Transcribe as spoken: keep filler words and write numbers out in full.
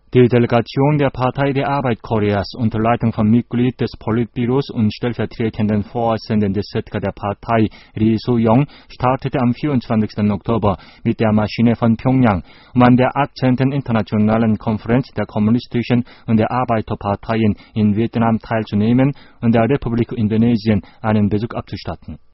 Die Delegation der Partei der Arbeit Koreas unter Leitung von Mitglied des Politbüros und stellvertretenden Vorsitzenden des Z K der Partei, Ri So-young, startete am vierundzwanzigsten Oktober mit der Maschine von Pjöngjang, um an der achtzehnten Internationalen Konferenz der kommunistischen und der Arbeiterparteien in Vietnam teilzunehmen und der Republik Indonesien einen Besuch abzustatten.